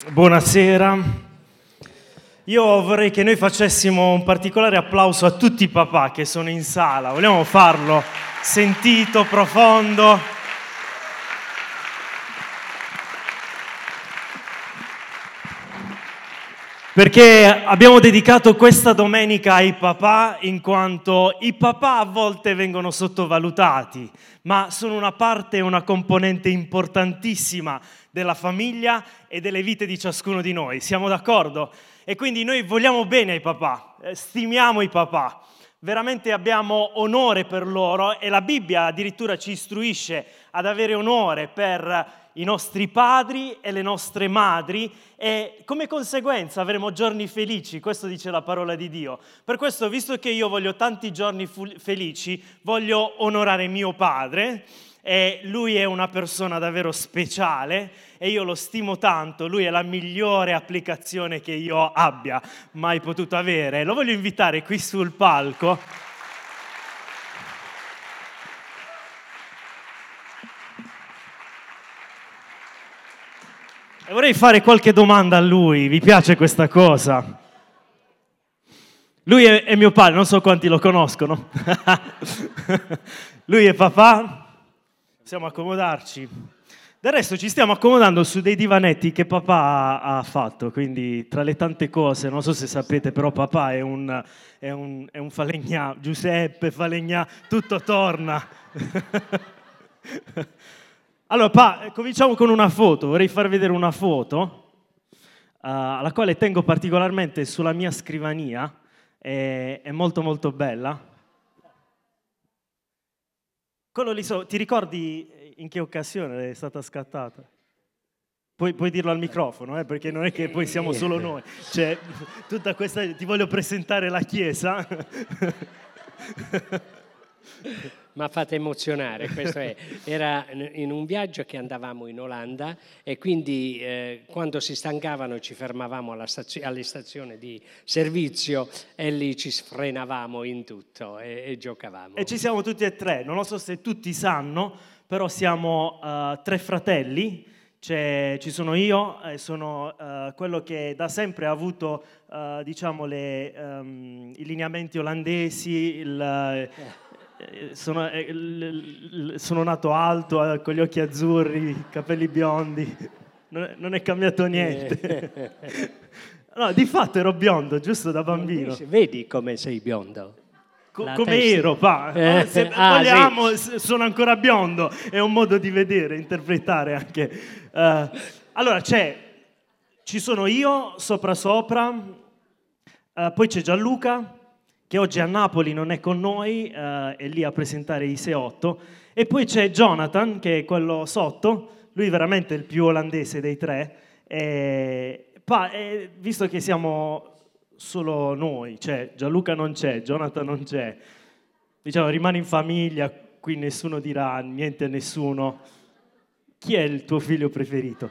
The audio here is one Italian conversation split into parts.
Buonasera. Io vorrei che noi facessimo un particolare applauso a tutti i papà che sono in sala. Vogliamo farlo sentito, profondo? Perché abbiamo dedicato questa domenica ai papà, in quanto i papà a volte vengono sottovalutati, ma sono una parte, una componente importantissima della famiglia e delle vite di ciascuno di noi. Siamo d'accordo? E quindi noi vogliamo bene ai papà, stimiamo i papà, veramente abbiamo onore per loro e la Bibbia addirittura ci istruisce ad avere onore per i nostri padri e le nostre madri e come conseguenza avremo giorni felici, questo dice la parola di Dio. Per questo, visto che io voglio tanti giorni felici, voglio onorare mio padre e lui è una persona davvero speciale e io lo stimo tanto, lui è la migliore applicazione che io abbia mai potuto avere. Lo voglio invitare qui sul palco. E vorrei fare qualche domanda a lui, vi piace questa cosa? Lui è mio padre, non so quanti lo conoscono. Lui è papà, possiamo accomodarci. Del resto ci stiamo accomodando su dei divanetti che papà ha fatto, quindi tra le tante cose, non so se sapete, però papà è un falegnà, Giuseppe Falegnà, tutto torna. Allora, cominciamo con una foto. Vorrei far vedere una foto alla quale tengo particolarmente sulla mia scrivania. È molto molto bella. Quello lì ti ricordi in che occasione è stata scattata? Puoi dirlo al microfono, perché non è che poi siamo solo noi. Cioè, tutta questa... Ti voglio presentare la chiesa. Ma fate emozionare, questo era in un viaggio che andavamo in Olanda e quindi quando si stancavano ci fermavamo alle stazioni di servizio e lì ci sfrenavamo in tutto e giocavamo. E ci siamo tutti e tre, non lo so se tutti sanno, però siamo tre fratelli. Ci sono io, sono quello che da sempre ha avuto diciamo i lineamenti olandesi, sono nato alto, con gli occhi azzurri, capelli biondi, non è cambiato niente. No, di fatto ero biondo, giusto da bambino. Vedi come sei biondo? Come ero, pa. Se vogliamo, sì. Sono ancora biondo, è un modo di vedere, interpretare anche. Allora, ci sono io, sopra, poi c'è Gianluca, che oggi a Napoli non è con noi, è lì a presentare i SE8, e poi c'è Jonathan, che è quello sotto, lui veramente è il più olandese dei tre, visto che siamo solo noi, cioè Gianluca non c'è, Jonathan non c'è, diciamo rimane in famiglia, qui nessuno dirà niente a nessuno. Chi è il tuo figlio preferito?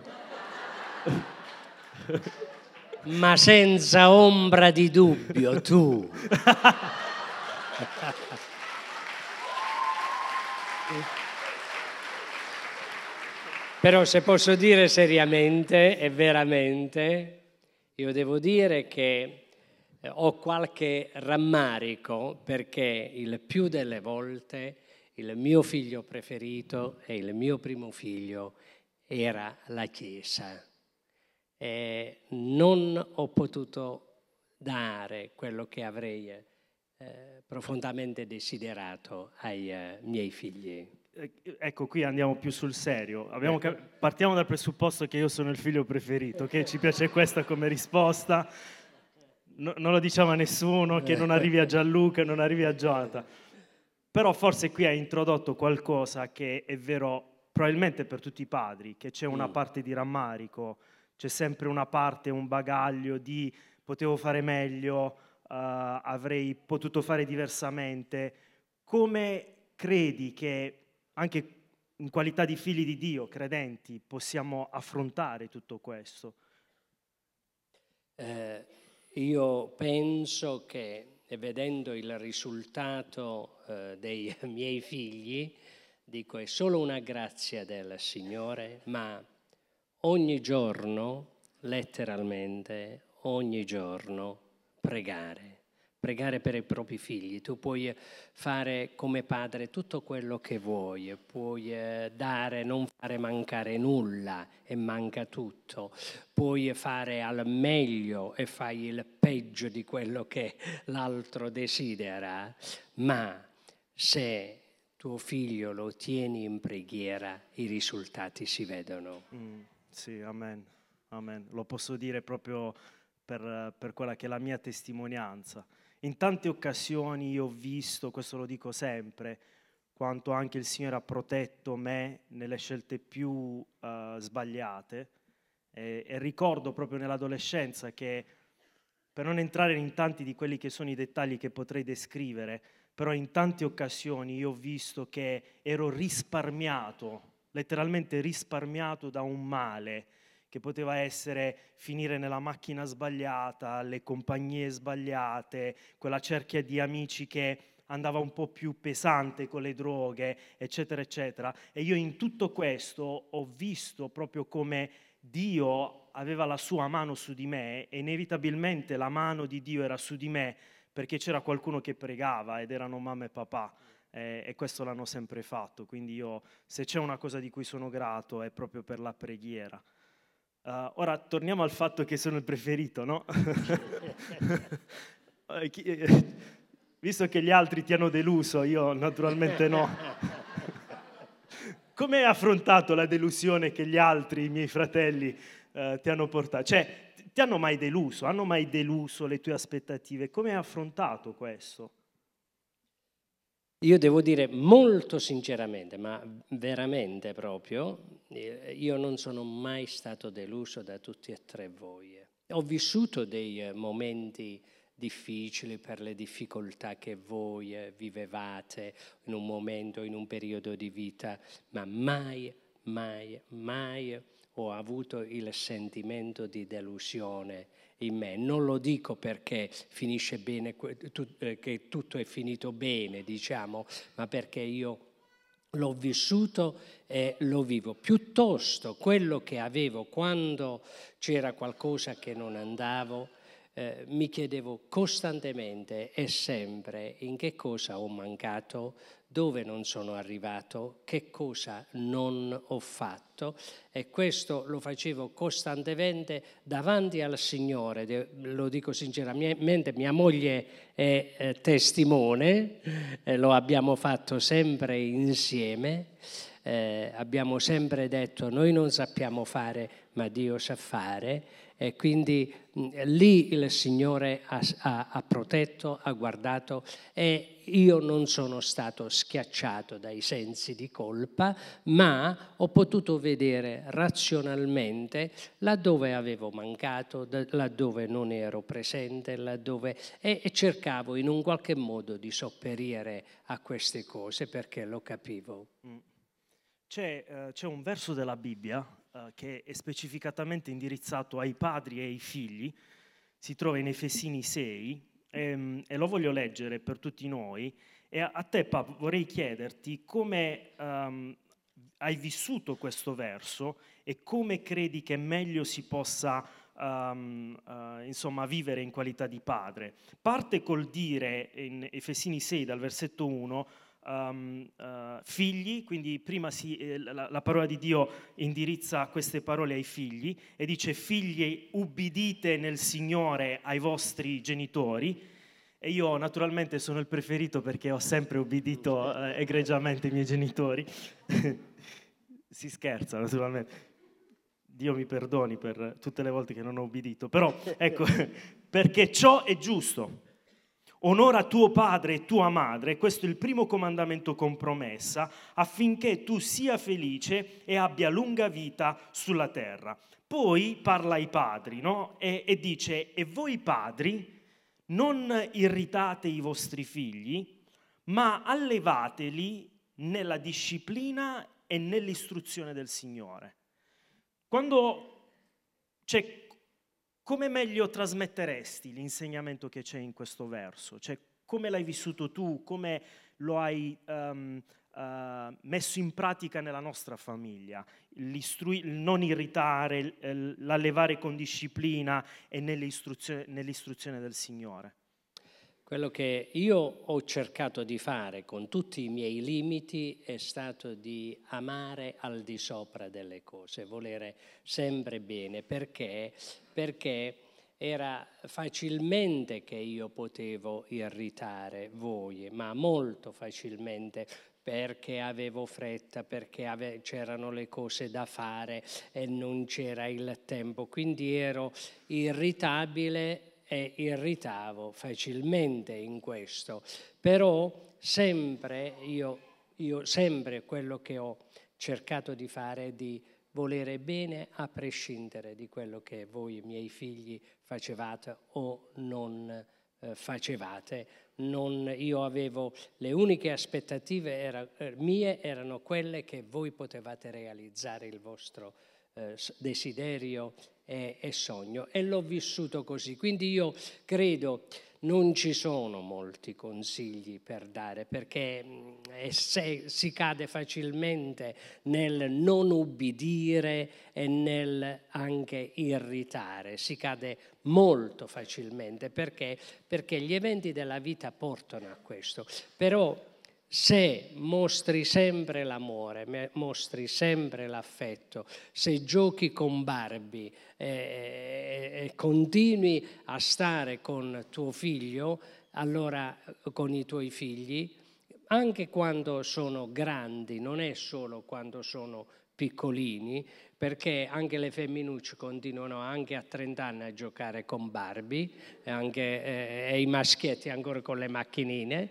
Ma senza ombra di dubbio, tu. Però se posso dire seriamente e veramente, io devo dire che ho qualche rammarico perché il più delle volte il mio figlio preferito e il mio primo figlio era la Chiesa. E non ho potuto dare quello che avrei profondamente desiderato ai miei figli. Ecco, qui andiamo più sul serio. Partiamo dal presupposto che io sono il figlio preferito, che ci piace questa come risposta. Non lo diciamo a nessuno, che non arrivi a Gianluca, non arrivi a Jonathan. Però forse qui hai introdotto qualcosa che è vero probabilmente per tutti i padri, che c'è una parte di rammarico, c'è sempre una parte, un bagaglio di potevo fare meglio, avrei potuto fare diversamente. Come credi che anche in qualità di figli di Dio, credenti, possiamo affrontare tutto questo? Io penso che, vedendo il risultato dei miei figli, dico è solo una grazia del Signore, ma ogni giorno letteralmente ogni giorno pregare per i propri figli. Tu puoi fare come padre tutto quello che vuoi, puoi dare, non fare mancare nulla e manca tutto, puoi fare al meglio e fai il peggio di quello che l'altro desidera, ma se tuo figlio lo tieni in preghiera, i risultati si vedono. Sì, amen, amen. Lo posso dire proprio per quella che è la mia testimonianza. In tante occasioni io ho visto, questo lo dico sempre, quanto anche il Signore ha protetto me nelle scelte più sbagliate e ricordo proprio nell'adolescenza che, per non entrare in tanti di quelli che sono i dettagli che potrei descrivere, però in tante occasioni io ho visto che ero risparmiato, letteralmente risparmiato da un male che poteva essere finire nella macchina sbagliata, le compagnie sbagliate, quella cerchia di amici che andava un po' più pesante con le droghe, eccetera, eccetera. E io in tutto questo ho visto proprio come Dio aveva la sua mano su di me e inevitabilmente la mano di Dio era su di me perché c'era qualcuno che pregava ed erano mamma e papà. E questo l'hanno sempre fatto, quindi io, se c'è una cosa di cui sono grato, è proprio per la preghiera. Ora torniamo al fatto che sono il preferito, no? Visto che gli altri ti hanno deluso, io naturalmente no. Come hai affrontato la delusione che gli altri, i miei fratelli, ti hanno portato? Cioè, ti hanno mai deluso? Hanno mai deluso le tue aspettative? Come hai affrontato questo? Io devo dire molto sinceramente, ma veramente proprio, io non sono mai stato deluso da tutti e tre voi. Ho vissuto dei momenti difficili per le difficoltà che voi vivevate in un momento, in un periodo di vita, ma mai, mai, mai ho avuto il sentimento di delusione in me. Non lo dico perché finisce bene, che tutto è finito bene, diciamo, ma perché io l'ho vissuto e lo vivo. Piuttosto quello che avevo quando c'era qualcosa che non andavo, mi chiedevo costantemente e sempre in che cosa ho mancato, dove non sono arrivato, che cosa non ho fatto, e questo lo facevo costantemente davanti al Signore. Lo dico sinceramente, mia moglie è testimone, lo abbiamo fatto sempre insieme. Abbiamo sempre detto noi non sappiamo fare ma Dio sa fare, e quindi lì il Signore ha protetto, ha guardato, e io non sono stato schiacciato dai sensi di colpa, ma ho potuto vedere razionalmente laddove avevo mancato, laddove non ero presente, e cercavo in un qualche modo di sopperire a queste cose perché lo capivo. C'è un verso della Bibbia che è specificatamente indirizzato ai padri e ai figli, si trova in Efesini 6 e lo voglio leggere per tutti noi. E a te, Papa, vorrei chiederti come hai vissuto questo verso e come credi che meglio si possa insomma, vivere in qualità di padre. Parte col dire in Efesini 6 dal versetto 1 figli, quindi prima la parola di Dio indirizza queste parole ai figli e dice figli ubbidite nel Signore ai vostri genitori, e io naturalmente sono il preferito perché ho sempre ubbidito egregiamente i miei genitori. Si scherza naturalmente, Dio mi perdoni per tutte le volte che non ho ubbidito, però ecco, perché ciò è giusto. Onora tuo padre e tua madre, questo è il primo comandamento con promessa, affinché tu sia felice e abbia lunga vita sulla terra. Poi parla ai padri, no? E dice, e voi padri non irritate i vostri figli, ma allevateli nella disciplina e nell'istruzione del Signore. Come meglio trasmetteresti l'insegnamento che c'è in questo verso? Cioè, come l'hai vissuto tu? Come lo hai messo in pratica nella nostra famiglia, il non irritare, l'allevare con disciplina e nell'istruzione del Signore? Quello che io ho cercato di fare con tutti i miei limiti è stato di amare al di sopra delle cose, volere sempre bene, perché era facilmente che io potevo irritare voi, ma molto facilmente, perché avevo fretta, perché c'erano le cose da fare e non c'era il tempo, quindi ero irritabile e irritavo facilmente in questo, però sempre io sempre quello che ho cercato di fare è di volere bene a prescindere di quello che voi miei figli facevate o non facevate. Io avevo le uniche aspettative mie erano quelle che voi potevate realizzare il vostro desiderio e sogno, e l'ho vissuto così. Quindi io credo non ci sono molti consigli per dare, perché si cade facilmente nel non ubbidire e nel anche irritare, si cade molto facilmente perché gli eventi della vita portano a questo. Però se mostri sempre l'amore, mostri sempre l'affetto, se giochi con Barbie e continui a stare con tuo figlio, allora con i tuoi figli, anche quando sono grandi, non è solo quando sono piccolini, perché anche le femminucce continuano anche a 30 anni a giocare con Barbie, e i maschietti ancora con le macchinine,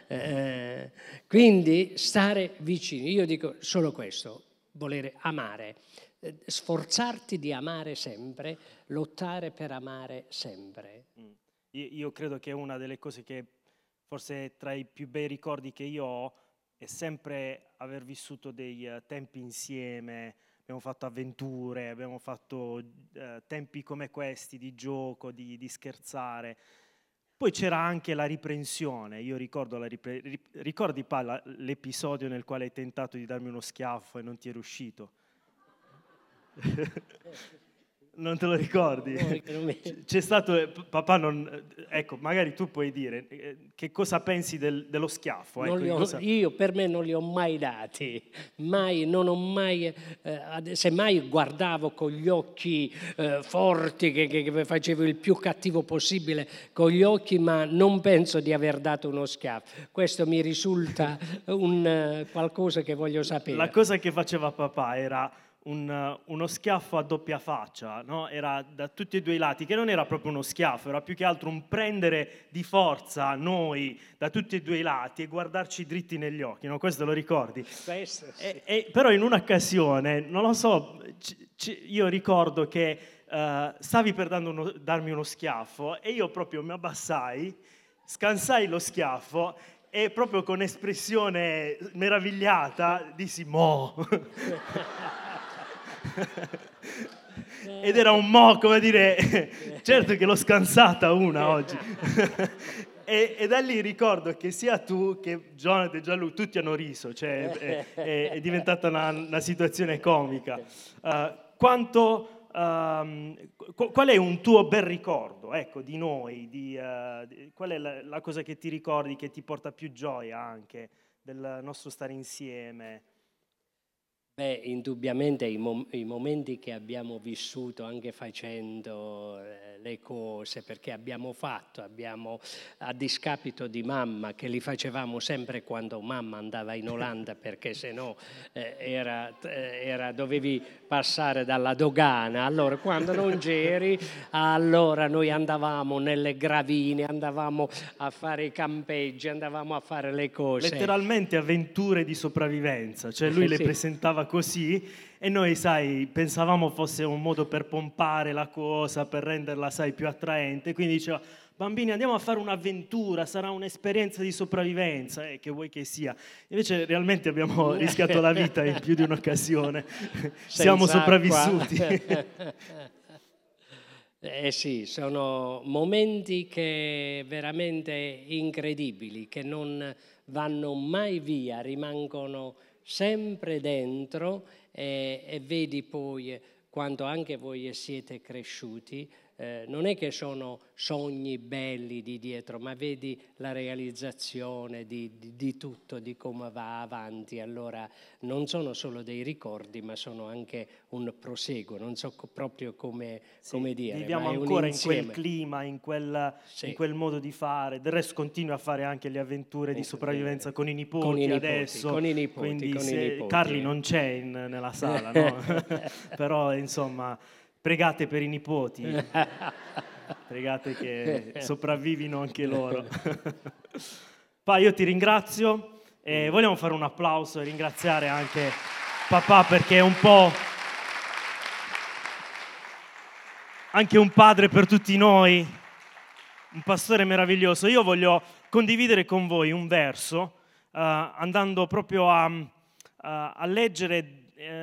quindi stare vicini. Io dico solo questo, volere amare, sforzarti di amare sempre, lottare per amare sempre. Io credo che una delle cose che forse tra i più bei ricordi che io ho è sempre aver vissuto dei tempi insieme. Abbiamo fatto avventure, abbiamo fatto tempi come questi di gioco, di scherzare. Poi c'era anche la riprensione. Io ricordo ricordi l'episodio nel quale hai tentato di darmi uno schiaffo e non ti è riuscito? Non te lo ricordi? No, C'è stato, papà ecco, magari tu puoi dire che cosa pensi dello schiaffo. Ecco, io per me non li ho mai dati, mai, non ho mai, semmai guardavo con gli occhi forti, che facevo il più cattivo possibile con gli occhi, ma non penso di aver dato uno schiaffo. Questo mi risulta qualcosa che voglio sapere. La cosa che faceva papà era uno schiaffo a doppia faccia, no? Era da tutti e due i lati, che non era proprio uno schiaffo, era più che altro un prendere di forza noi da tutti e due i lati e guardarci dritti negli occhi, no? Questo lo ricordi? Questo, sì. Però in un'occasione, non lo so, io ricordo che stavi per darmi uno schiaffo e io proprio mi abbassai, scansai lo schiaffo e proprio con espressione meravigliata dissi "Mo". Ed era un mo', come dire, certo che l'ho scansata una oggi. E da lì ricordo che sia tu che Jonathan e Gianluca tutti hanno riso, cioè è diventata una situazione comica. Qual è un tuo bel ricordo, ecco, di noi? Qual è la cosa che ti ricordi, che ti porta più gioia anche del nostro stare insieme? Beh, indubbiamente i momenti che abbiamo vissuto anche facendo le cose, perché abbiamo a discapito di mamma, che li facevamo sempre quando mamma andava in Olanda, perché sennò dovevi passare dalla dogana. Allora quando non c'eri, allora noi andavamo nelle gravine, andavamo a fare i campeggi, andavamo a fare le cose. Letteralmente avventure di sopravvivenza, cioè lui le presentava così e noi, sai, pensavamo fosse un modo per pompare la cosa, per renderla, sai, più attraente, quindi diceva: bambini, andiamo a fare un'avventura, sarà un'esperienza di sopravvivenza, che vuoi che sia. Invece realmente abbiamo rischiato la vita in più di un'occasione. Siamo sopravvissuti. Eh sì, sono momenti che veramente incredibili, che non vanno mai via, rimangono sempre dentro e vedi poi quando anche voi siete cresciuti, non è che sono sogni belli di dietro, ma vedi la realizzazione di tutto, di come va avanti. Allora non sono solo dei ricordi, ma sono anche un proseguo, non so proprio come dire, viviamo ma è un ancora in quel insieme. clima, in Sì. quel modo di fare. Del resto continui a fare anche le avventure di sopravvivenza con i nipoti adesso. Con i nipoti, Quindi con i nipoti. Carli non c'è nella sala, no? Però insomma, pregate per i nipoti. Pregate che sopravvivino anche loro. Pa, io ti ringrazio e vogliamo fare un applauso e ringraziare anche papà perché è un po' anche un padre per tutti noi, un pastore meraviglioso. Io voglio condividere con voi un verso, andando proprio a leggere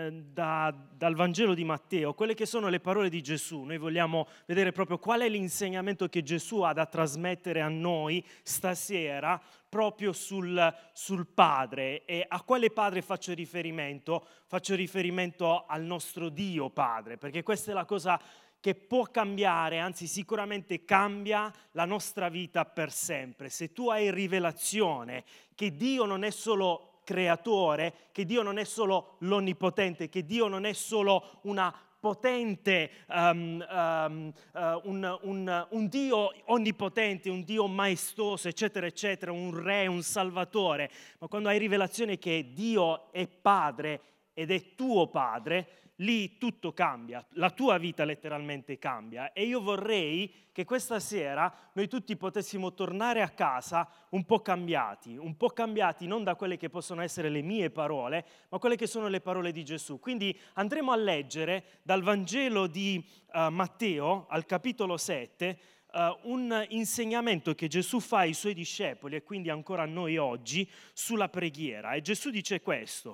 dal Vangelo di Matteo, quelle che sono le parole di Gesù. Noi vogliamo vedere proprio qual è l'insegnamento che Gesù ha da trasmettere a noi stasera, proprio sul Padre. E a quale Padre faccio riferimento? Faccio riferimento al nostro Dio Padre, perché questa è la cosa che può cambiare, anzi sicuramente cambia la nostra vita per sempre. Se tu hai rivelazione che Dio non è solo creatore, che Dio non è solo l'onnipotente, che Dio non è solo una potente, un Dio onnipotente, un Dio maestoso, eccetera, eccetera, un re, un salvatore, ma quando hai rivelazione che Dio è Padre ed è tuo Padre, lì tutto cambia, la tua vita letteralmente cambia. E io vorrei che questa sera noi tutti potessimo tornare a casa un po' cambiati non da quelle che possono essere le mie parole, ma quelle che sono le parole di Gesù. Quindi andremo a leggere dal Vangelo di Matteo al capitolo 7 un insegnamento che Gesù fa ai suoi discepoli e quindi ancora a noi oggi sulla preghiera. E Gesù dice questo: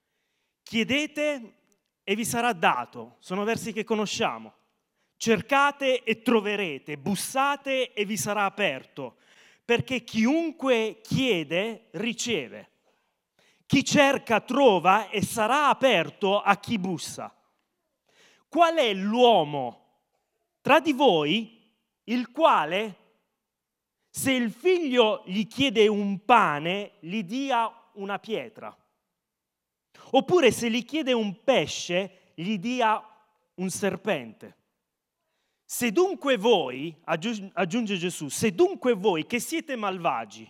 chiedete e vi sarà dato, sono versi che conosciamo. Cercate e troverete, bussate e vi sarà aperto, perché chiunque chiede riceve. Chi cerca trova e sarà aperto a chi bussa. Qual è l'uomo tra di voi il quale, se il figlio gli chiede un pane, gli dia una pietra? Oppure se gli chiede un pesce, gli dia un serpente? Se dunque voi, aggiunge Gesù, se dunque voi che siete malvagi,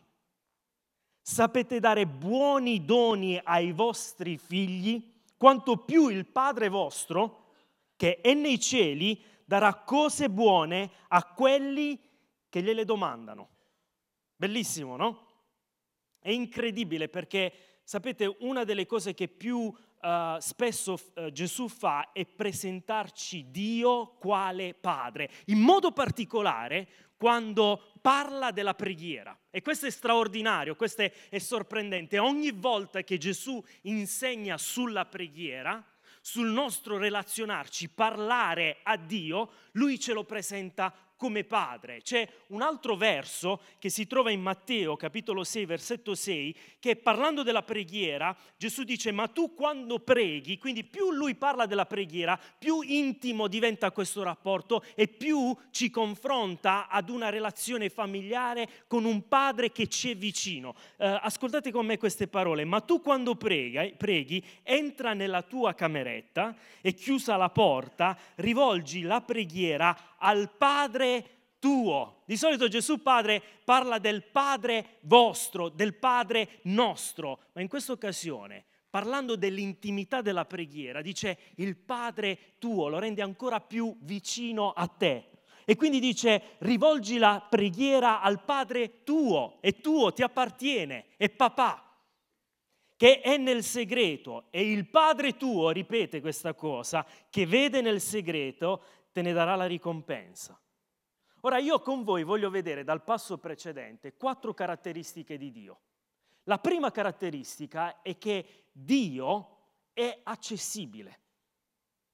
sapete dare buoni doni ai vostri figli, quanto più il Padre vostro, che è nei cieli, darà cose buone a quelli che gliele domandano. Bellissimo, no? È incredibile perché, sapete, una delle cose che più spesso Gesù fa è presentarci Dio quale Padre, in modo particolare quando parla della preghiera. E questo è straordinario, questo è sorprendente. Ogni volta che Gesù insegna sulla preghiera, sul nostro relazionarci, parlare a Dio, Lui ce lo presenta come Padre. C'è un altro verso che si trova in Matteo, capitolo 6, versetto 6, che parlando della preghiera, Gesù dice: ma tu quando preghi, quindi più Lui parla della preghiera, più intimo diventa questo rapporto e più ci confronta ad una relazione familiare con un Padre che ci è vicino. Ascoltate con me queste parole: ma tu quando preghi, entra nella tua cameretta e chiusa la porta, rivolgi la preghiera al Padre tuo. Di solito Gesù Padre parla del Padre vostro, del Padre nostro, ma in questa occasione, parlando dell'intimità della preghiera, dice il Padre tuo, lo rende ancora più vicino a te. E quindi dice: rivolgi la preghiera al Padre tuo, è tuo, ti appartiene, è papà, che è nel segreto, e il Padre tuo, ripete questa cosa, che vede nel segreto, te ne darà la ricompensa. Ora io con voi voglio vedere dal passo precedente 4 caratteristiche di Dio. La prima caratteristica è che Dio è accessibile.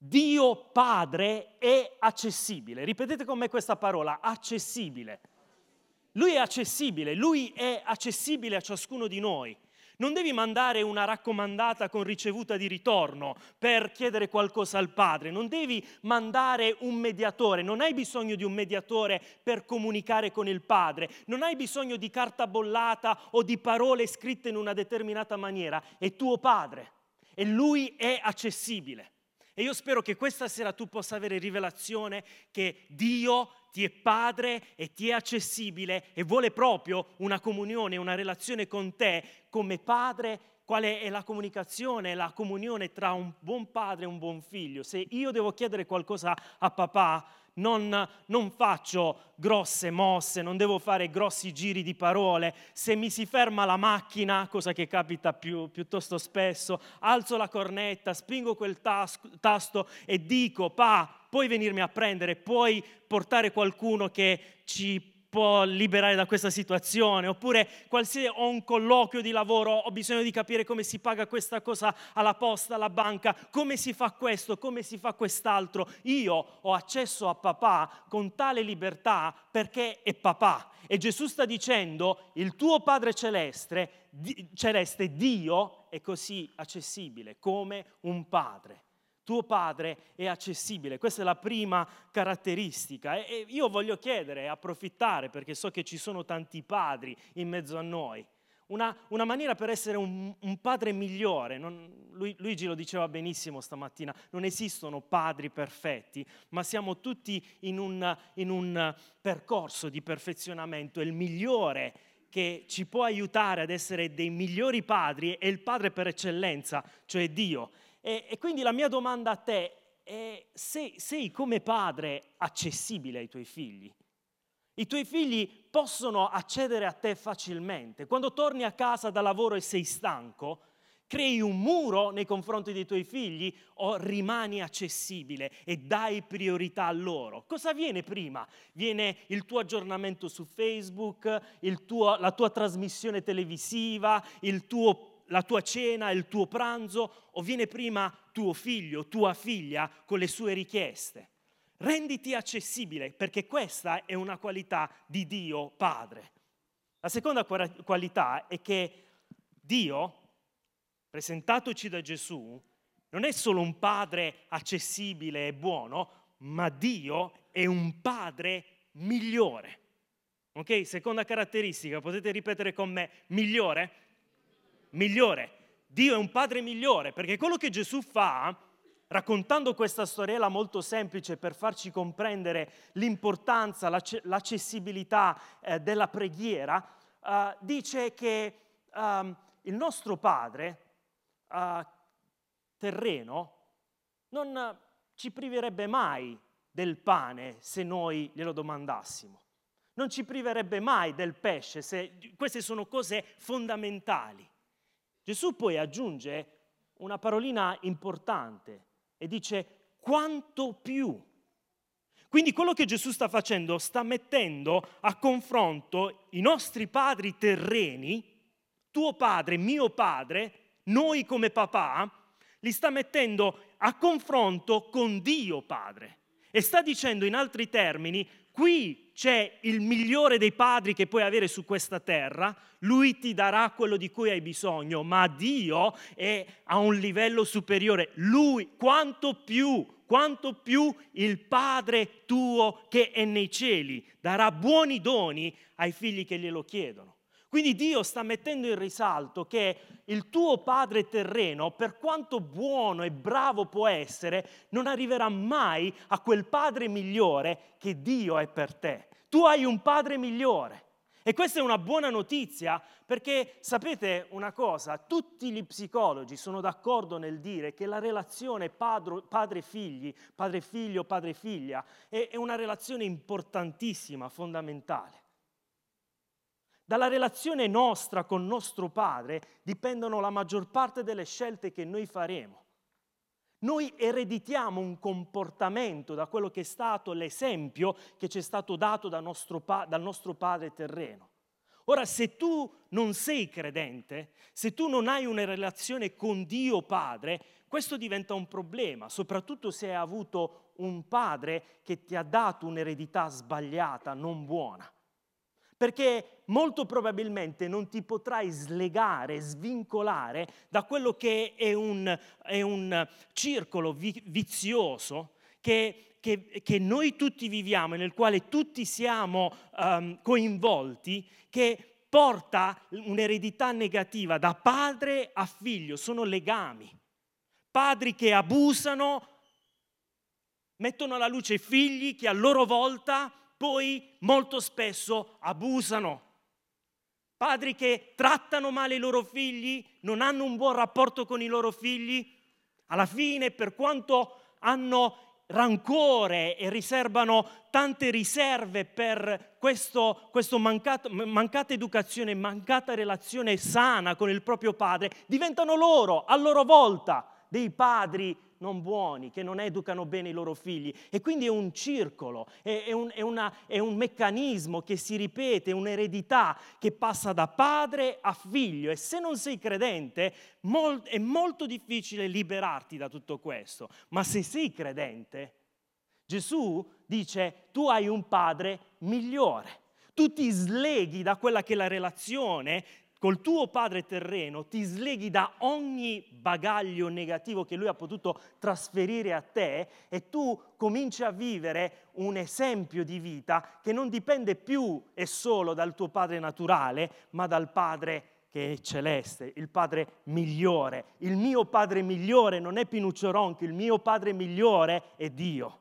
Dio Padre è accessibile. Ripetete con me questa parola, accessibile. Lui è accessibile a ciascuno di noi. Non devi mandare una raccomandata con ricevuta di ritorno per chiedere qualcosa al Padre, non devi mandare un mediatore, non hai bisogno di un mediatore per comunicare con il Padre, non hai bisogno di carta bollata o di parole scritte in una determinata maniera, è tuo Padre e Lui è accessibile. E io spero che questa sera tu possa avere rivelazione che Dio ti è Padre e ti è accessibile e vuole proprio una comunione, una relazione con te come Padre. Quale è la comunicazione, la comunione tra un buon padre e un buon figlio? Se io devo chiedere qualcosa a papà, non faccio grosse mosse, non devo fare grossi giri di parole. Se mi si ferma la macchina, cosa che capita piuttosto spesso, alzo la cornetta, spingo quel tasto e dico: "Pa, puoi venirmi a prendere, puoi portare qualcuno che ci può liberare da questa situazione", oppure qualsiasi ho un colloquio di lavoro, ho bisogno di capire come si paga questa cosa alla posta, alla banca, come si fa questo, come si fa quest'altro. Io ho accesso a papà con tale libertà perché è papà. E Gesù sta dicendo: il tuo Padre celeste, Dio, è così accessibile come un padre. Tuo Padre è accessibile, questa è la prima caratteristica e io voglio chiedere e approfittare, perché so che ci sono tanti padri in mezzo a noi, una maniera per essere un padre migliore. Luigi lo diceva benissimo stamattina, non esistono padri perfetti, ma siamo tutti in un percorso di perfezionamento. Il migliore che ci può aiutare ad essere dei migliori padri è il Padre per eccellenza, cioè Dio. E quindi la mia domanda a te è: sei come padre accessibile ai tuoi figli? I tuoi figli possono accedere a te facilmente. Quando torni a casa da lavoro e sei stanco, crei un muro nei confronti dei tuoi figli o rimani accessibile e dai priorità a loro? Cosa viene prima? Viene il tuo aggiornamento su Facebook, la tua trasmissione televisiva, la tua cena, il tuo pranzo, o viene prima tuo figlio, tua figlia con le sue richieste? Renditi accessibile, perché questa è una qualità di Dio Padre. La seconda qualità è che Dio, presentatoci da Gesù, non è solo un Padre accessibile e buono, ma Dio è un Padre migliore. Ok? Seconda caratteristica, potete ripetere con me: migliore? Migliore. Dio è un Padre migliore, perché quello che Gesù fa, raccontando questa storiella molto semplice per farci comprendere l'importanza, l'accessibilità della preghiera, dice che il nostro Padre terreno non ci priverebbe mai del pane se noi glielo domandassimo. Non ci priverebbe mai del pesce, queste sono cose fondamentali. Gesù poi aggiunge una parolina importante e dice: quanto più. Quindi quello che Gesù sta facendo, sta mettendo a confronto i nostri padri terreni, tuo padre, mio padre, noi come papà, li sta mettendo a confronto con Dio Padre. E sta dicendo, in altri termini: qui c'è il migliore dei padri che puoi avere su questa terra, lui ti darà quello di cui hai bisogno, ma Dio è a un livello superiore. Lui, quanto più il Padre tuo che è nei cieli, darà buoni doni ai figli che glielo chiedono. Quindi Dio sta mettendo in risalto che il tuo padre terreno, per quanto buono e bravo può essere, non arriverà mai a quel padre migliore che Dio è per te. Tu hai un padre migliore. E questa è una buona notizia, perché sapete una cosa? Tutti gli psicologi sono d'accordo nel dire che la relazione padre-figli, padre-figlio, padre-figlia è una relazione importantissima, fondamentale. Dalla relazione nostra con nostro Padre dipendono la maggior parte delle scelte che noi faremo. Noi ereditiamo un comportamento da quello che è stato l'esempio che ci è stato dato dal nostro Padre terreno. Ora, se tu non sei credente, se tu non hai una relazione con Dio Padre, questo diventa un problema, soprattutto se hai avuto un padre che ti ha dato un'eredità sbagliata, non buona. Perché molto probabilmente non ti potrai slegare, svincolare da quello che è un circolo vizioso che noi tutti viviamo e nel quale tutti siamo coinvolti, che porta un'eredità negativa da padre a figlio. Sono legami. Padri che abusano, mettono alla luce figli che a loro volta poi molto spesso abusano. Padri che trattano male i loro figli, non hanno un buon rapporto con i loro figli, alla fine, per quanto hanno rancore e riservano tante riserve per questo mancata educazione, mancata relazione sana con il proprio padre, diventano loro, a loro volta, dei padri non buoni, che non educano bene i loro figli. E quindi è un circolo, è un meccanismo che si ripete, un'eredità che passa da padre a figlio. E se non sei credente, è molto difficile liberarti da tutto questo. Ma se sei credente, Gesù dice: tu hai un padre migliore. Tu ti sleghi da quella che è la relazione col tuo padre terreno, ti sleghi da ogni bagaglio negativo che lui ha potuto trasferire a te e tu cominci a vivere un esempio di vita che non dipende più e solo dal tuo padre naturale, ma dal padre che è celeste, il padre migliore. Il mio padre migliore non è Pinuccio Ronchi, il mio padre migliore è Dio.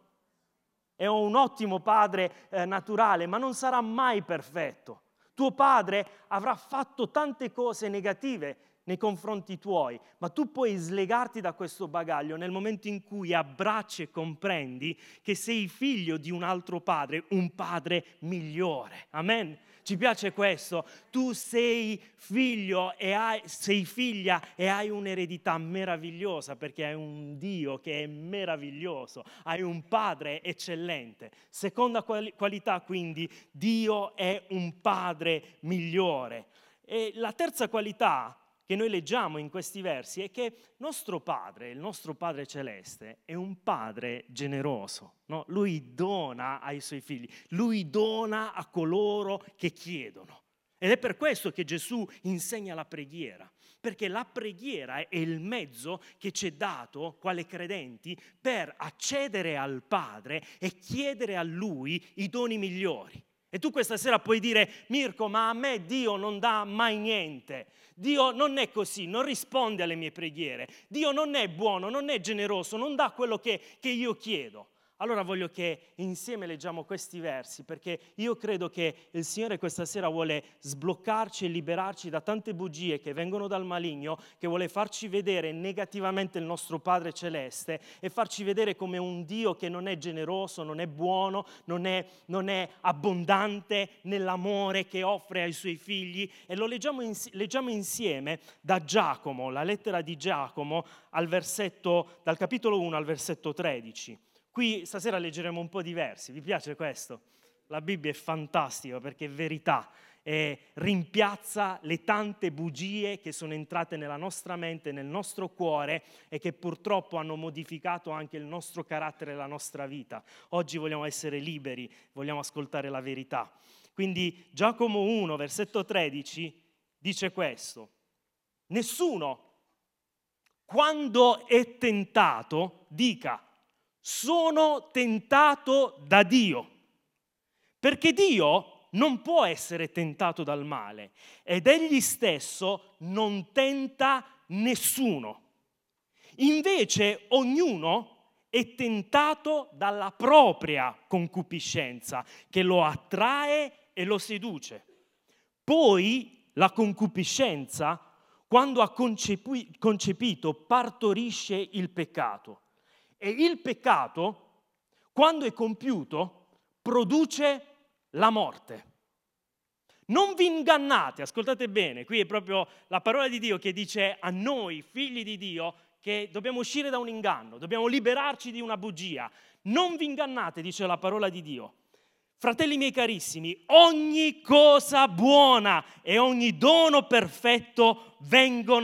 È un ottimo padre naturale, ma non sarà mai perfetto. Tuo padre avrà fatto tante cose negative nei confronti tuoi, ma tu puoi slegarti da questo bagaglio nel momento in cui abbracci e comprendi che sei figlio di un altro padre, un padre migliore. Amen? Ci piace questo? Tu sei figlio e sei figlia e hai un'eredità meravigliosa perché hai un Dio che è meraviglioso, hai un padre eccellente. Seconda qualità, quindi, Dio è un padre migliore. E la terza qualità che noi leggiamo in questi versi è che nostro Padre, il nostro Padre Celeste, è un Padre generoso, no? Lui dona ai suoi figli, Lui dona a coloro che chiedono. Ed è per questo che Gesù insegna la preghiera, perché la preghiera è il mezzo che ci è dato, quale credenti, per accedere al Padre e chiedere a Lui i doni migliori. E tu questa sera puoi dire: Mirko, ma a me Dio non dà mai niente. Dio non è così, non risponde alle mie preghiere. Dio non è buono, non è generoso, non dà quello che io chiedo. Allora voglio che insieme leggiamo questi versi, perché io credo che il Signore questa sera vuole sbloccarci e liberarci da tante bugie che vengono dal maligno, che vuole farci vedere negativamente il nostro Padre Celeste e farci vedere come un Dio che non è generoso, non è buono, non è abbondante nell'amore che offre ai suoi figli. E lo leggiamo insieme da Giacomo, la lettera di Giacomo, dal capitolo 1 al versetto 13. Qui stasera leggeremo un po' di versi, vi piace questo? La Bibbia è fantastica perché è verità e rimpiazza le tante bugie che sono entrate nella nostra mente, nel nostro cuore e che purtroppo hanno modificato anche il nostro carattere e la nostra vita. Oggi vogliamo essere liberi, vogliamo ascoltare la verità. Quindi Giacomo 1, versetto 13, dice questo: nessuno, quando è tentato, dica: sono tentato da Dio, perché Dio non può essere tentato dal male ed egli stesso non tenta nessuno. Invece ognuno è tentato dalla propria concupiscenza che lo attrae e lo seduce. Poi la concupiscenza, quando ha concepito, partorisce il peccato. E il peccato, quando è compiuto, produce la morte. Non vi ingannate, ascoltate bene, qui è proprio la parola di Dio che dice a noi, figli di Dio, che dobbiamo uscire da un inganno, dobbiamo liberarci di una bugia. Non vi ingannate, dice la parola di Dio. Fratelli miei carissimi, ogni cosa buona e ogni dono perfetto vengono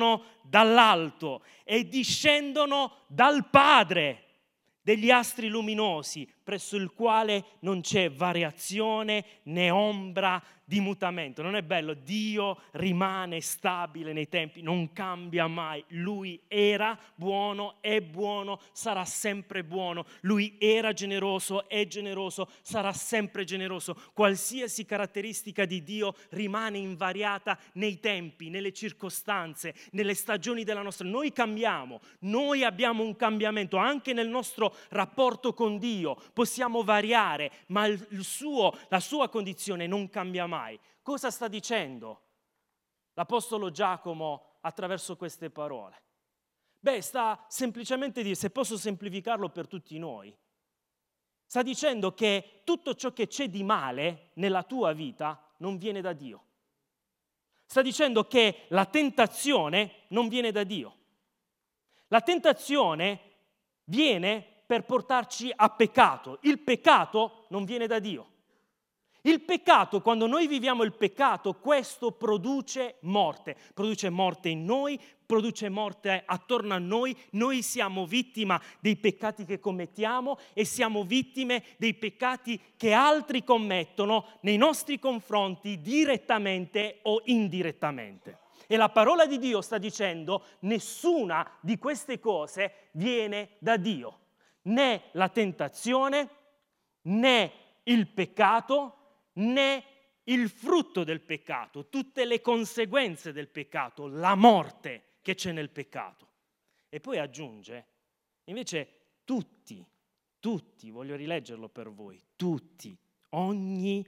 dall'alto e discendono dal Padre, degli astri luminosi, presso il quale non c'è variazione né ombra di mutamento. Non è bello? Dio rimane stabile nei tempi, non cambia mai. Lui era buono, è buono, sarà sempre buono. Lui era generoso, è generoso, sarà sempre generoso. Qualsiasi caratteristica di Dio rimane invariata nei tempi, nelle circostanze, nelle stagioni della nostra. Noi cambiamo, noi abbiamo un cambiamento anche nel nostro rapporto con Dio. Possiamo variare, ma la sua condizione non cambia mai. Cosa sta dicendo l'Apostolo Giacomo attraverso queste parole? Sta semplicemente dire, se posso semplificarlo per tutti noi, sta dicendo che tutto ciò che c'è di male nella tua vita non viene da Dio. Sta dicendo che la tentazione non viene da Dio. La tentazione viene per portarci a peccato. Il peccato non viene da Dio. Il peccato, quando noi viviamo il peccato, questo produce morte in noi, produce morte attorno a noi. Noi siamo vittima dei peccati che commettiamo e siamo vittime dei peccati che altri commettono nei nostri confronti direttamente o indirettamente. E la parola di Dio sta dicendo: nessuna di queste cose viene da Dio. Né la tentazione, né il peccato, né il frutto del peccato, tutte le conseguenze del peccato, la morte che c'è nel peccato. E poi aggiunge, invece, tutti, voglio rileggerlo per voi, tutti, ogni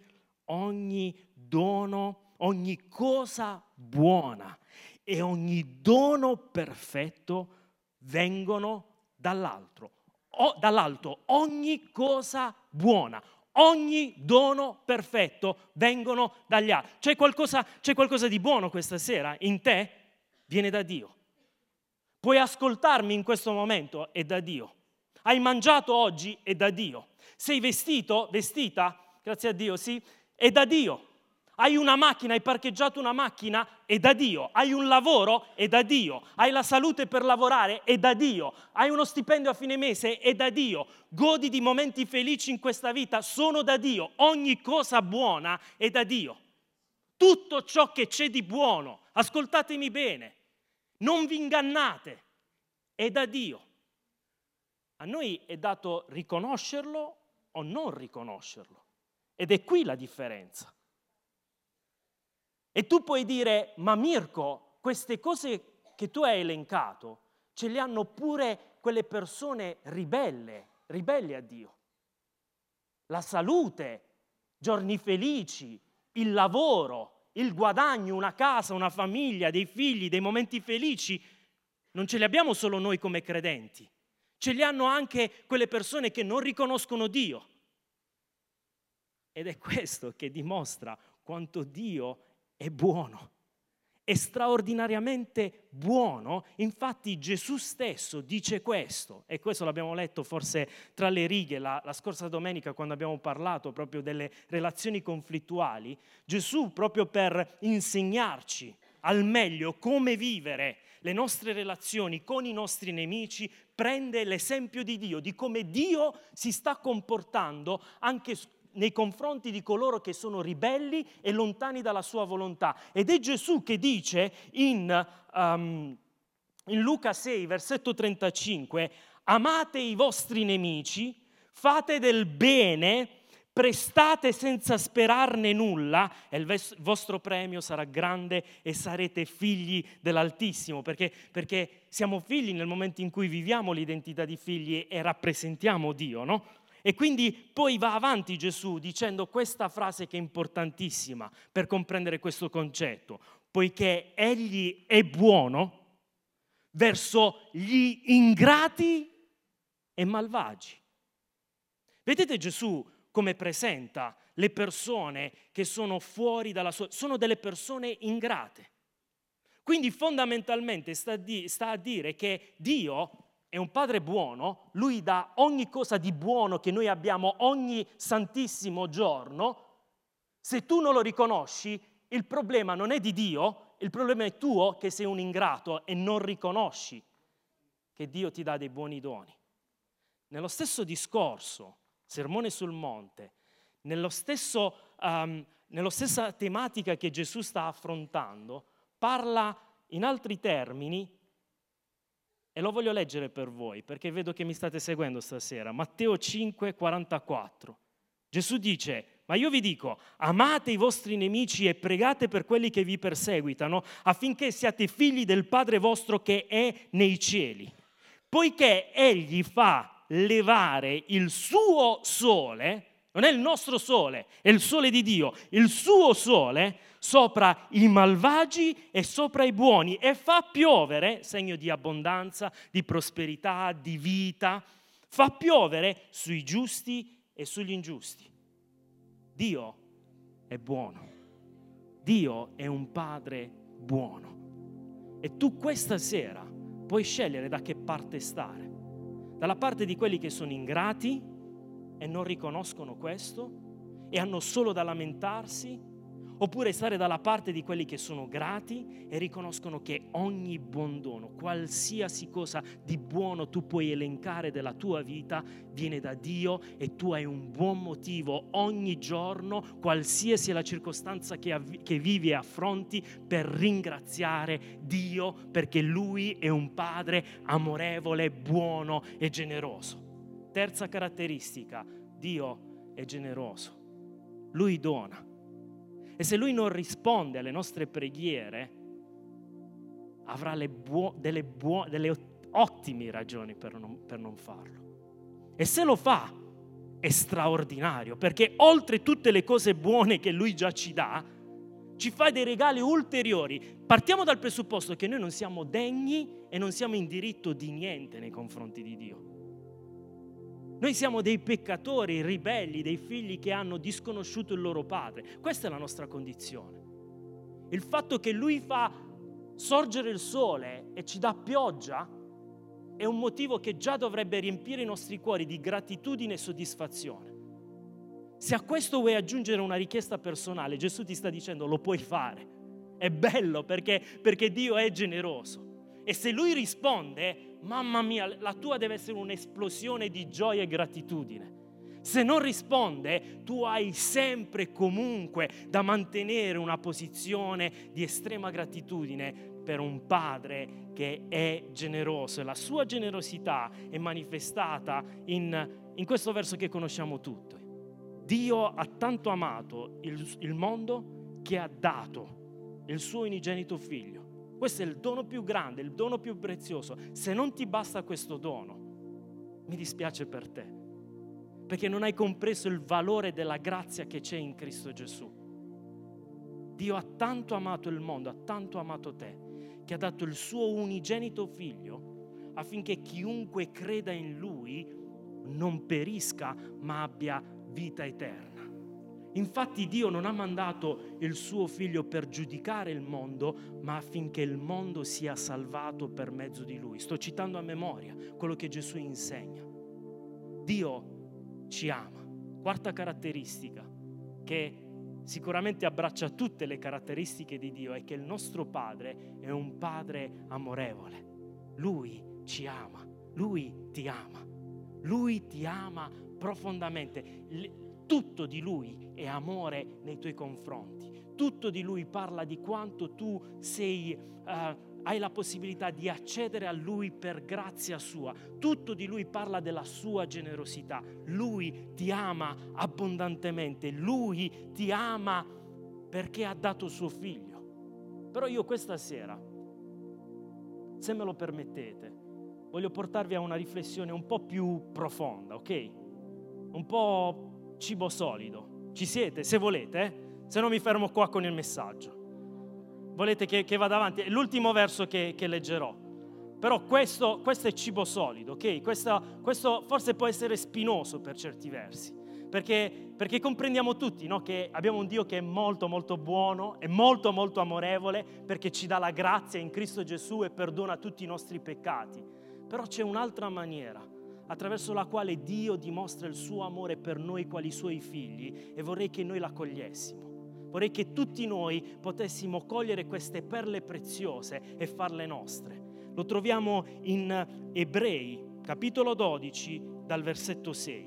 dono, ogni cosa buona e ogni dono perfetto vengono dall'alto, ogni cosa buona, ogni dono perfetto vengono dagli altri. C'è qualcosa di buono questa sera in te? Viene da Dio. Puoi ascoltarmi in questo momento? È da Dio. Hai mangiato oggi? È da Dio. Sei vestito? Vestita? Grazie a Dio, sì. È da Dio. Hai una macchina, hai parcheggiato una macchina? È da Dio. Hai un lavoro? È da Dio. Hai la salute per lavorare? È da Dio. Hai uno stipendio a fine mese? È da Dio. Godi di momenti felici in questa vita? Sono da Dio. Ogni cosa buona è da Dio. Tutto ciò che c'è di buono, ascoltatemi bene, non vi ingannate, è da Dio. A noi è dato riconoscerlo o non riconoscerlo. Ed è qui la differenza. E tu puoi dire: ma Mirko, queste cose che tu hai elencato ce le hanno pure quelle persone ribelli a Dio. La salute, giorni felici, il lavoro, il guadagno, una casa, una famiglia, dei figli, dei momenti felici, non ce li abbiamo solo noi come credenti, ce li hanno anche quelle persone che non riconoscono Dio. Ed è questo che dimostra quanto Dio è buono, è straordinariamente buono. Infatti Gesù stesso dice questo, e questo l'abbiamo letto forse tra le righe la scorsa domenica quando abbiamo parlato proprio delle relazioni conflittuali. Gesù, proprio per insegnarci al meglio come vivere le nostre relazioni con i nostri nemici, prende l'esempio di Dio, di come Dio si sta comportando anche nei confronti di coloro che sono ribelli e lontani dalla sua volontà. Ed è Gesù che dice in Luca 6, versetto 35, amate i vostri nemici, fate del bene, prestate senza sperarne nulla e il vostro premio sarà grande e sarete figli dell'Altissimo, perché siamo figli nel momento in cui viviamo l'identità di figli e rappresentiamo Dio, no? E quindi poi va avanti Gesù dicendo questa frase che è importantissima per comprendere questo concetto: poiché Egli è buono verso gli ingrati e malvagi. Vedete Gesù come presenta le persone che sono fuori dalla sua... sono delle persone ingrate. Quindi fondamentalmente sta a dire che Dio è un Padre buono, Lui dà ogni cosa di buono che noi abbiamo ogni santissimo giorno. Se tu non lo riconosci, il problema non è di Dio, Il problema è tuo che sei un ingrato e non riconosci che Dio ti dà dei buoni doni. Nello stesso discorso, Sermone sul Monte, nella stessa tematica che Gesù sta affrontando, parla in altri termini, e lo voglio leggere per voi, perché vedo che mi state seguendo stasera. Matteo 5, 44. Gesù dice: ma io vi dico, amate i vostri nemici e pregate per quelli che vi perseguitano, affinché siate figli del Padre vostro che è nei cieli. Poiché Egli fa levare il suo sole, non è il nostro sole, è il sole di Dio, il suo sole sopra i malvagi e sopra i buoni, e fa piovere, segno di abbondanza, di prosperità, di vita, fa piovere sui giusti e sugli ingiusti. Dio è buono, Dio è un Padre buono, e tu questa sera puoi scegliere da che parte stare, dalla parte di quelli che sono ingrati e non riconoscono questo e hanno solo da lamentarsi, oppure stare dalla parte di quelli che sono grati e riconoscono che ogni buon dono, qualsiasi cosa di buono tu puoi elencare della tua vita, viene da Dio, e tu hai un buon motivo ogni giorno, qualsiasi è la circostanza che vivi e affronti, per ringraziare Dio, perché Lui è un Padre amorevole, buono e generoso. Terza caratteristica: Dio è generoso, Lui dona. E se Lui non risponde alle nostre preghiere, avrà delle ottime ragioni per non farlo. E se lo fa, è straordinario, perché oltre tutte le cose buone che Lui già ci dà, ci fa dei regali ulteriori. Partiamo dal presupposto che noi non siamo degni e non siamo in diritto di niente nei confronti di Dio. Noi siamo dei peccatori, ribelli, dei figli che hanno disconosciuto il loro padre. Questa è la nostra condizione. Il fatto che Lui fa sorgere il sole e ci dà pioggia è un motivo che già dovrebbe riempire i nostri cuori di gratitudine e soddisfazione. Se a questo vuoi aggiungere una richiesta personale, Gesù ti sta dicendo: lo puoi fare. È bello perché Dio è generoso. E se Lui risponde, mamma mia, la tua deve essere un'esplosione di gioia e gratitudine. Se non risponde, tu hai sempre e comunque da mantenere una posizione di estrema gratitudine per un Padre che è generoso, e la sua generosità è manifestata in questo verso che conosciamo tutti. Dio ha tanto amato il mondo che ha dato il suo unigenito figlio. Questo è il dono più grande, il dono più prezioso. Se non ti basta questo dono, mi dispiace per te, perché non hai compreso il valore della grazia che c'è in Cristo Gesù. Dio ha tanto amato il mondo, ha tanto amato te, che ha dato il suo unigenito figlio, affinché chiunque creda in Lui non perisca, ma abbia vita eterna. Infatti Dio non ha mandato il suo figlio per giudicare il mondo, ma affinché il mondo sia salvato per mezzo di Lui. Sto citando a memoria quello che Gesù insegna. Dio ci ama. Quarta caratteristica, che sicuramente abbraccia tutte le caratteristiche di Dio, è che il nostro Padre è un Padre amorevole. Lui ci ama, Lui ti ama, Lui ti ama profondamente. Tutto di Lui è amore nei tuoi confronti. Tutto di Lui parla di quanto tu hai la possibilità di accedere a Lui per grazia sua. Tutto di Lui parla della sua generosità. Lui ti ama abbondantemente. Lui ti ama perché ha dato suo figlio. Però io questa sera, se me lo permettete, voglio portarvi a una riflessione un po' più profonda, ok? Un po' cibo solido. Ci siete? Se volete, se no mi fermo qua con il messaggio. Volete che vada avanti? È l'ultimo verso che leggerò. Però questo è cibo solido, ok? Questo forse può essere spinoso per certi versi, perché comprendiamo tutti, no? Che abbiamo un Dio che è molto molto buono, è molto molto amorevole, perché ci dà la grazia in Cristo Gesù e perdona tutti i nostri peccati. Però c'è un'altra maniera attraverso la quale Dio dimostra il suo amore per noi quali suoi figli, e vorrei che noi la cogliessimo. Vorrei che tutti noi potessimo cogliere queste perle preziose e farle nostre. Lo troviamo in Ebrei, capitolo 12, dal versetto 6.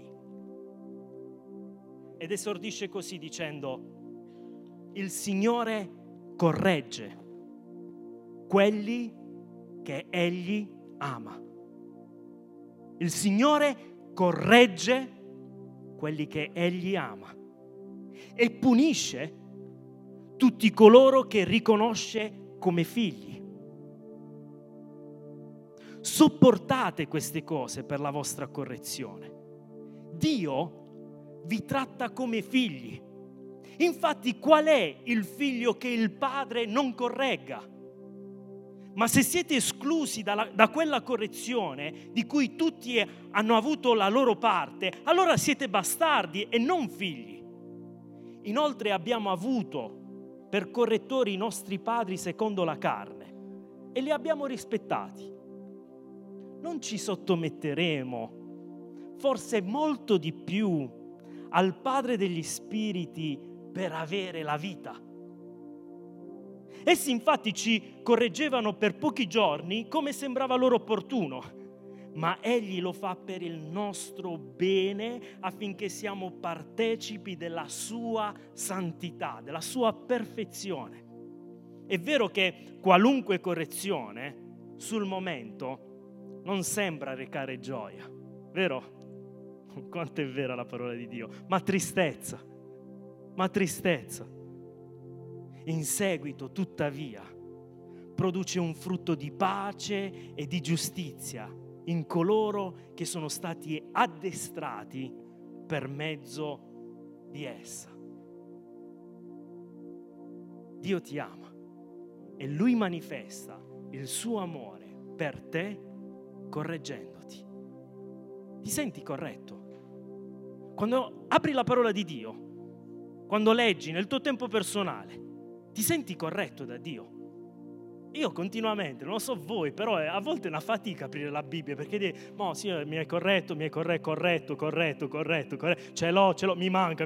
Ed esordisce così dicendo: il Signore corregge quelli che Egli ama. Il Signore corregge quelli che Egli ama e punisce tutti coloro che riconosce come figli. Sopportate queste cose per la vostra correzione. Dio vi tratta come figli. Infatti, qual è il figlio che il padre non corregga? Ma se siete esclusi da quella correzione di cui tutti hanno avuto la loro parte, allora siete bastardi e non figli. Inoltre abbiamo avuto per correttori i nostri padri secondo la carne e li abbiamo rispettati. Non ci sottometteremo, forse molto di più, al Padre degli Spiriti per avere la vita. Essi infatti ci correggevano per pochi giorni come sembrava loro opportuno, ma Egli lo fa per il nostro bene affinché siamo partecipi della sua santità, della sua perfezione. È vero che qualunque correzione sul momento non sembra recare gioia, vero? Quanto è vera la parola di Dio, ma tristezza. In seguito, tuttavia, produce un frutto di pace e di giustizia in coloro che sono stati addestrati per mezzo di essa. Dio ti ama e Lui manifesta il suo amore per te correggendoti. Ti senti corretto? Quando apri la parola di Dio, quando leggi nel tuo tempo personale, ti senti corretto da Dio? Io continuamente, non so voi, però a volte è una fatica aprire la Bibbia, perché dire, no, sì, mi hai corretto, ce l'ho, mi manca.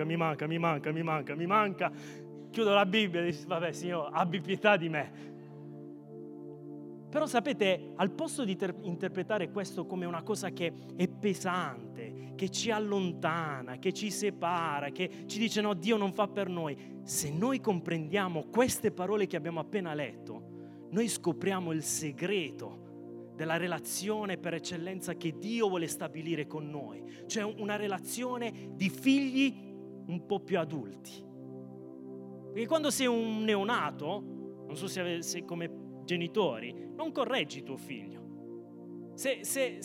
Chiudo la Bibbia e dico, vabbè, Signore, abbi pietà di me. Però sapete, al posto di interpretare questo come una cosa che è pesante, che ci allontana, che ci separa, che ci dice no, Dio non fa per noi, se noi comprendiamo queste parole che abbiamo appena letto, noi scopriamo il segreto della relazione per eccellenza che Dio vuole stabilire con noi, cioè una relazione di figli un po' più adulti. Perché quando sei un neonato, non so se come genitori, non correggi tuo figlio. Se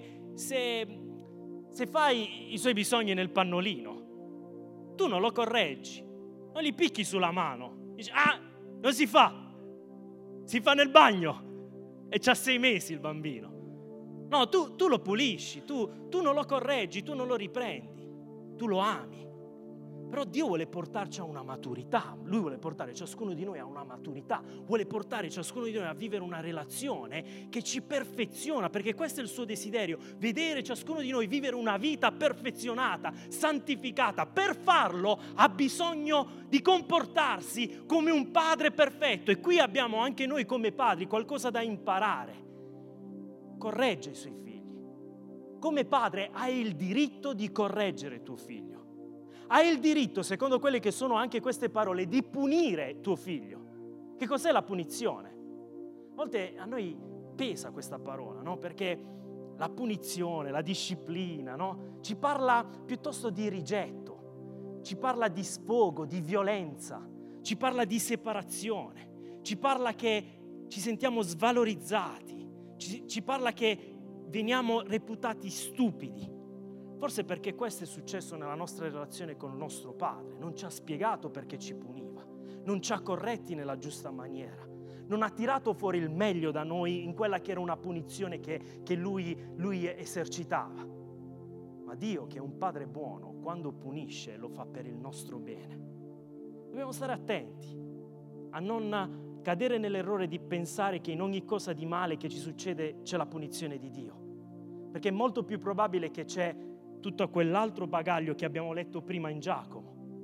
fai i suoi bisogni nel pannolino, tu non lo correggi, non gli picchi sulla mano, dici, non si fa nel bagno e c'ha 6 mesi il bambino. No, tu lo pulisci, tu non lo correggi, tu non lo riprendi, tu lo ami. Però Dio vuole portarci a una maturità, Lui vuole portare ciascuno di noi a una maturità, vuole portare ciascuno di noi a vivere una relazione che ci perfeziona, perché questo è il suo desiderio, vedere ciascuno di noi vivere una vita perfezionata, santificata. Per farlo ha bisogno di comportarsi come un padre perfetto, e qui abbiamo anche noi come padri qualcosa da imparare. Corregge i suoi figli. Come padre hai il diritto di correggere tuo figlio. Hai il diritto, secondo quelle che sono anche queste parole, di punire tuo figlio. Che cos'è la punizione? A volte a noi pesa questa parola, no? Perché la punizione, la disciplina, no? Ci parla piuttosto di rigetto, ci parla di sfogo, di violenza, ci parla di separazione, ci parla che ci sentiamo svalorizzati, ci parla che veniamo reputati stupidi. Forse perché questo è successo nella nostra relazione con il nostro padre. Non ci ha spiegato perché ci puniva, non ci ha corretti nella giusta maniera, non ha tirato fuori il meglio da noi in quella che era una punizione che lui esercitava. Ma Dio, che è un padre buono, quando punisce lo fa per il nostro bene. Dobbiamo stare attenti a non cadere nell'errore di pensare che in ogni cosa di male che ci succede c'è la punizione di Dio, perché è molto più probabile che c'è tutto quell'altro bagaglio che abbiamo letto prima in Giacomo,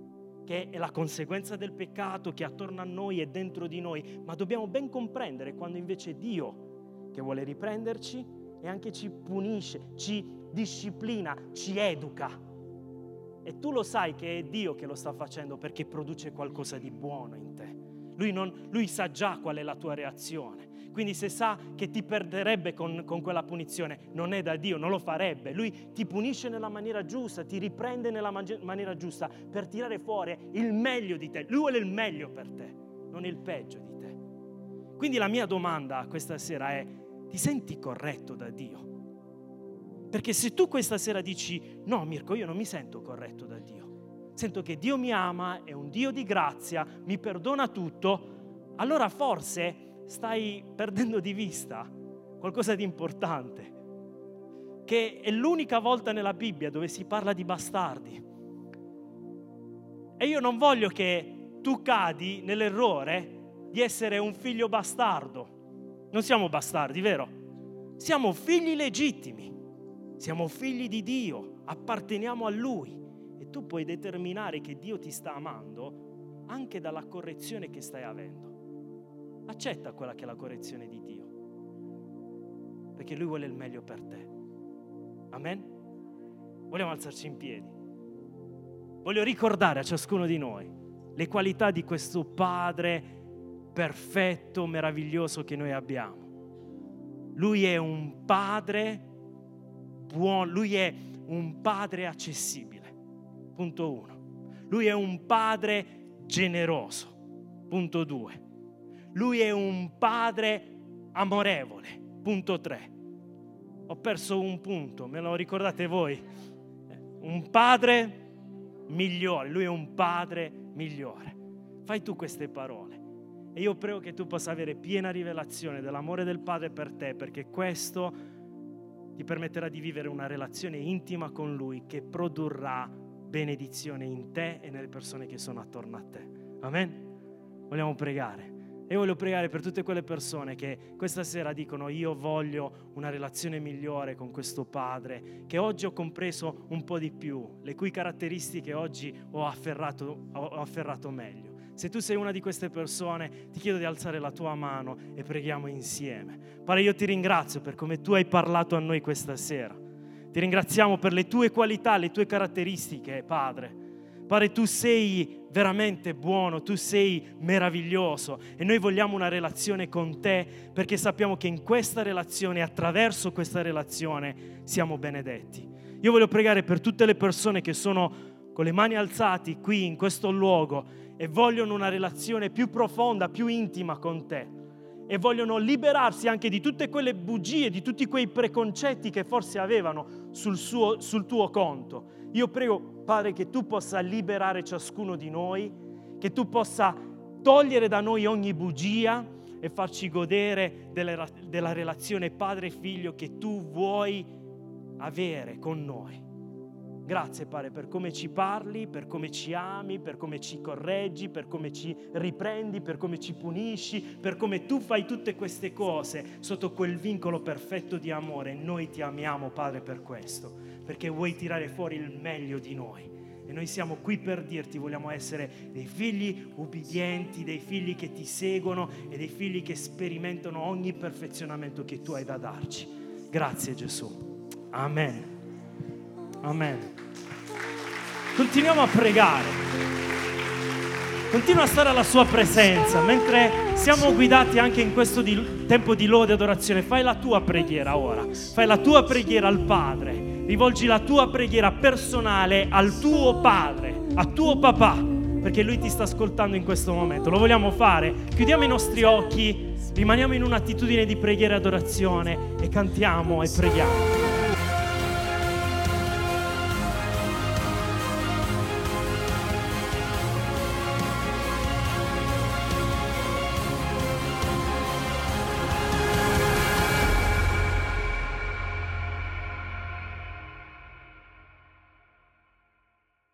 che è la conseguenza del peccato che è attorno a noi e dentro di noi, ma dobbiamo ben comprendere quando invece è Dio che vuole riprenderci e anche ci punisce, ci disciplina, ci educa. E tu lo sai che è Dio che lo sta facendo perché produce qualcosa di buono in te. Lui sa già qual è la tua reazione. Quindi se sa che ti perderebbe con quella punizione, non è da Dio, non lo farebbe. Lui ti punisce nella maniera giusta, ti riprende nella maniera giusta per tirare fuori il meglio di te. Lui vuole il meglio per te, non il peggio di te. Quindi la mia domanda questa sera è: ti senti corretto da Dio? Perché se tu questa sera dici: no Mirko, io non mi sento corretto da Dio, sento che Dio mi ama, è un Dio di grazia, mi perdona tutto, allora forse stai perdendo di vista qualcosa di importante, che è l'unica volta nella Bibbia dove si parla di bastardi. E io non voglio che tu cadi nell'errore di essere un figlio bastardo. Non siamo bastardi, vero? Siamo figli legittimi, siamo figli di Dio, apparteniamo a Lui, e tu puoi determinare che Dio ti sta amando anche dalla correzione che stai avendo. Accetta quella che è la correzione di Dio, perché Lui vuole il meglio per te. Amen? Vogliamo alzarci in piedi. Voglio ricordare a ciascuno di noi le qualità di questo Padre perfetto, meraviglioso che noi abbiamo. Lui è un Padre buono, Lui è un Padre accessibile. Punto 1. Lui è un Padre generoso. Punto 2. Lui è un Padre amorevole. Punto 3. Ho perso un punto, me lo ricordate voi? Un Padre migliore. Lui è un Padre migliore. Fai tu queste parole e io prego che tu possa avere piena rivelazione dell'amore del Padre per te, perché questo ti permetterà di vivere una relazione intima con Lui che produrrà benedizione in te e nelle persone che sono attorno a te. Amen? Vogliamo pregare. E voglio pregare per tutte quelle persone che questa sera dicono: io voglio una relazione migliore con questo Padre, che oggi ho compreso un po' di più, le cui caratteristiche oggi ho afferrato meglio. Se tu sei una di queste persone, ti chiedo di alzare la tua mano e preghiamo insieme. Padre, io ti ringrazio per come tu hai parlato a noi questa sera. Ti ringraziamo per le tue qualità, le tue caratteristiche, Padre. Padre, tu sei veramente buono, tu sei meraviglioso e noi vogliamo una relazione con te, perché sappiamo che in questa relazione, attraverso questa relazione, siamo benedetti. Io voglio pregare per tutte le persone che sono con le mani alzate qui in questo luogo e vogliono una relazione più profonda, più intima con te, e vogliono liberarsi anche di tutte quelle bugie, di tutti quei preconcetti che forse avevano sul tuo conto. Io prego, Padre, che tu possa liberare ciascuno di noi, che tu possa togliere da noi ogni bugia e farci godere della relazione padre e figlio che tu vuoi avere con noi. Grazie, Padre, per come ci parli, per come ci ami, per come ci correggi, per come ci riprendi, per come ci punisci, per come tu fai tutte queste cose sotto quel vincolo perfetto di amore. Noi ti amiamo, Padre, per questo, perché vuoi tirare fuori il meglio di noi. E noi siamo qui per dirti: vogliamo essere dei figli ubbidienti, dei figli che ti seguono e dei figli che sperimentano ogni perfezionamento che tu hai da darci. Grazie, Gesù. Amen. Amen. Continuiamo a pregare. Continua a stare alla sua presenza mentre siamo guidati anche in questo tempo di lode e adorazione. Fai la tua preghiera ora. Fai la tua preghiera al Padre. Rivolgi la tua preghiera personale al tuo Padre, a tuo papà, perché Lui ti sta ascoltando in questo momento. Lo vogliamo fare? Chiudiamo i nostri occhi, rimaniamo in un'attitudine di preghiera e adorazione e cantiamo e preghiamo.